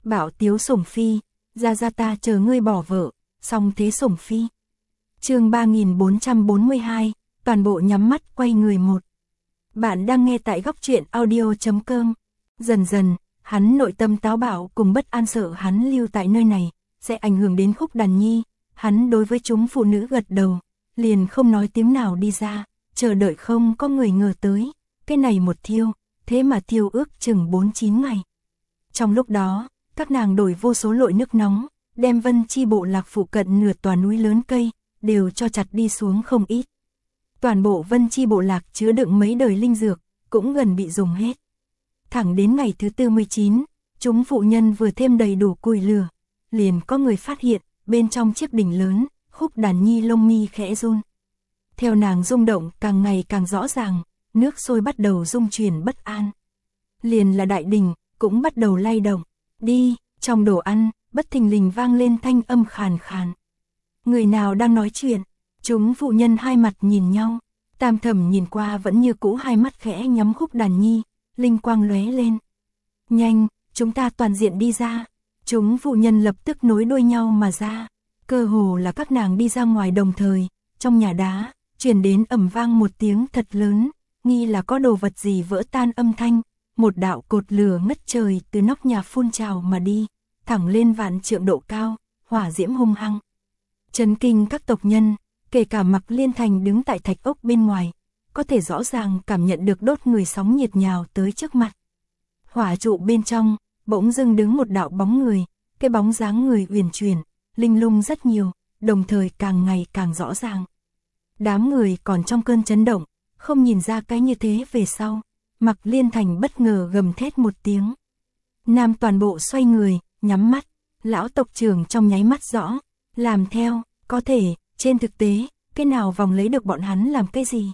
Bảo tiếu sủng phi, ra ta chờ ngươi bỏ vợ, xong thế sủng phi. Chương 3442, toàn bộ nhắm mắt quay người một. Bạn đang nghe tại góc truyện audio.com. Dần dần, hắn nội tâm táo bạo cùng bất an sợ hắn lưu tại nơi này, sẽ ảnh hưởng đến Khúc Đàn Nhi. Hắn đối với chúng phụ nữ gật đầu, liền không nói tiếng nào đi ra, chờ đợi không có người ngờ tới. Cái này một thiêu, thế mà thiêu ước chừng 4-9 ngày. Trong lúc đó, các nàng đổi vô số lội nước nóng, đem Vân Chi bộ lạc phụ cận nửa tòa núi lớn cây, đều cho chặt đi xuống không ít. Toàn bộ Vân Chi bộ lạc chứa đựng mấy đời linh dược, cũng gần bị dùng hết. Thẳng đến ngày thứ 49, chúng phụ nhân vừa thêm đầy đủ củi lửa, liền có người phát hiện, bên trong chiếc đỉnh lớn, Khúc Đàn Nhi lông mi khẽ run. Theo nàng rung động càng ngày càng rõ ràng, nước sôi bắt đầu rung chuyển bất an. Liền là đại đỉnh, cũng bắt đầu lay động. Đi, trong đồ ăn, bất thình lình vang lên thanh âm khàn khàn. Người nào đang nói chuyện? Chúng phụ nhân hai mặt nhìn nhau, Tam Thẩm nhìn qua vẫn như cũ hai mắt khẽ nhắm Khúc Đàn Nhi, linh quang lóe lên. Nhanh, chúng ta toàn diện đi ra. Chúng phụ nhân lập tức nối đuôi nhau mà ra. Cơ hồ là các nàng đi ra ngoài đồng thời, trong nhà đá, truyền đến ầm vang một tiếng thật lớn, nghi là có đồ vật gì vỡ tan âm thanh. Một đạo cột lửa ngất trời từ nóc nhà phun trào mà đi, thẳng lên vạn trượng độ cao, hỏa diễm hung hăng. Chấn kinh các tộc nhân, kể cả Mặc Liên Thành đứng tại thạch ốc bên ngoài, có thể rõ ràng cảm nhận được đốt người sóng nhiệt nhào tới trước mặt. Hỏa trụ bên trong, bỗng dưng đứng một đạo bóng người, cái bóng dáng người uyển chuyển, linh lung rất nhiều, đồng thời càng ngày càng rõ ràng. Đám người còn trong cơn chấn động, không nhìn ra cái như thế về sau. Mặc Liên Thành bất ngờ gầm thét một tiếng. Nam toàn bộ xoay người, nhắm mắt, lão tộc trưởng trong nháy mắt rõ, làm theo, có thể, trên thực tế, cái nào vòng lấy được bọn hắn làm cái gì.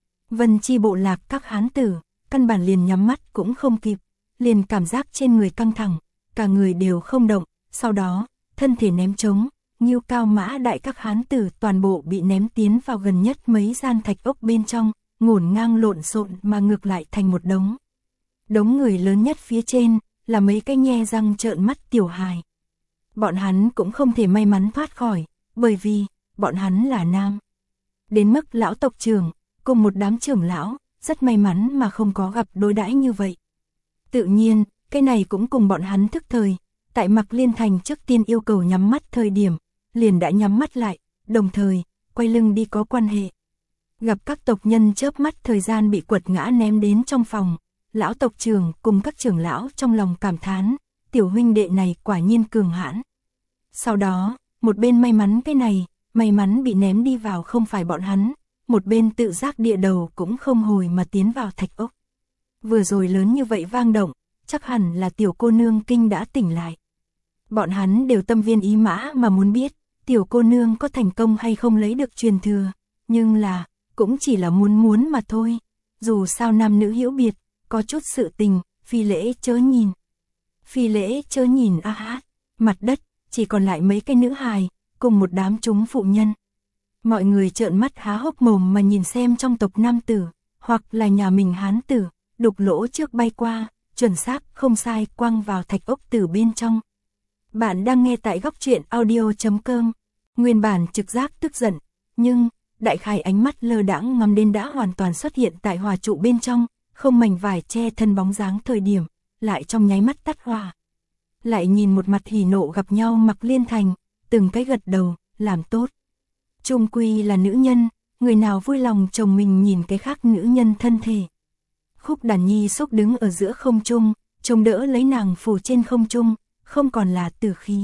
Vân Chi bộ lạc các hán tử, căn bản liền nhắm mắt cũng không kịp, liền cảm giác trên người căng thẳng, cả người đều không động, sau đó, thân thể ném trống, Ngưu Cao Mã Đại các hán tử toàn bộ bị ném tiến vào gần nhất mấy gian thạch ốc bên trong. Ngổn ngang lộn xộn mà ngược lại thành một đống. Đống người lớn nhất phía trên là mấy cái nhe răng trợn mắt tiểu hài. Bọn hắn cũng không thể may mắn thoát khỏi, bởi vì bọn hắn là nam. Đến mức lão tộc trưởng cùng một đám trưởng lão rất may mắn mà không có gặp đối đãi như vậy. Tự nhiên, cái này cũng cùng bọn hắn thức thời, tại Mặc Liên Thành trước tiên yêu cầu nhắm mắt thời điểm, liền đã nhắm mắt lại, đồng thời quay lưng đi có quan hệ. Gặp các tộc nhân chớp mắt thời gian bị quật ngã ném đến trong phòng, lão tộc trưởng cùng các trưởng lão trong lòng cảm thán, tiểu huynh đệ này quả nhiên cường hãn. Sau đó, một bên may mắn cái này, may mắn bị ném đi vào không phải bọn hắn, một bên tự giác địa đầu cũng không hồi mà tiến vào thạch ốc. Vừa rồi lớn như vậy vang động, chắc hẳn là tiểu cô nương kinh đã tỉnh lại. Bọn hắn đều tâm viên ý mã mà muốn biết, tiểu cô nương có thành công hay không lấy được truyền thừa, nhưng là cũng chỉ là muốn mà thôi. Dù sao nam nữ hiểu biệt, có chút sự tình, phi lễ chớ nhìn. Phi lễ chớ nhìn a hát, mặt đất, chỉ còn lại mấy cái nữ hài, cùng một đám chúng phụ nhân. Mọi người trợn mắt há hốc mồm mà nhìn xem trong tộc nam tử, hoặc là nhà mình hán tử, đục lỗ trước bay qua, chuẩn xác không sai quăng vào thạch ốc tử bên trong. Bạn đang nghe tại góc truyện audio.com, nguyên bản trực giác tức giận, nhưng đại khải ánh mắt lơ đãng ngắm đến đã hoàn toàn xuất hiện tại hỏa trụ bên trong, không mảnh vải che thân bóng dáng thời điểm, lại trong nháy mắt tắt hỏa. Lại nhìn một mặt hỉ nộ gặp nhau Mặc Liên Thành, từng cái gật đầu, làm tốt. Chung quy là nữ nhân, người nào vui lòng chồng mình nhìn cái khác nữ nhân thân thể. Khúc Đàn Nhi xúc đứng ở giữa không trung, trông đỡ lấy nàng phủ trên không trung, không còn là tử khí,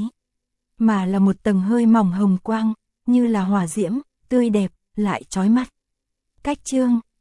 mà là một tầng hơi mỏng hồng quang, như là hỏa diễm, tươi đẹp, lại chói mắt. Cách chương,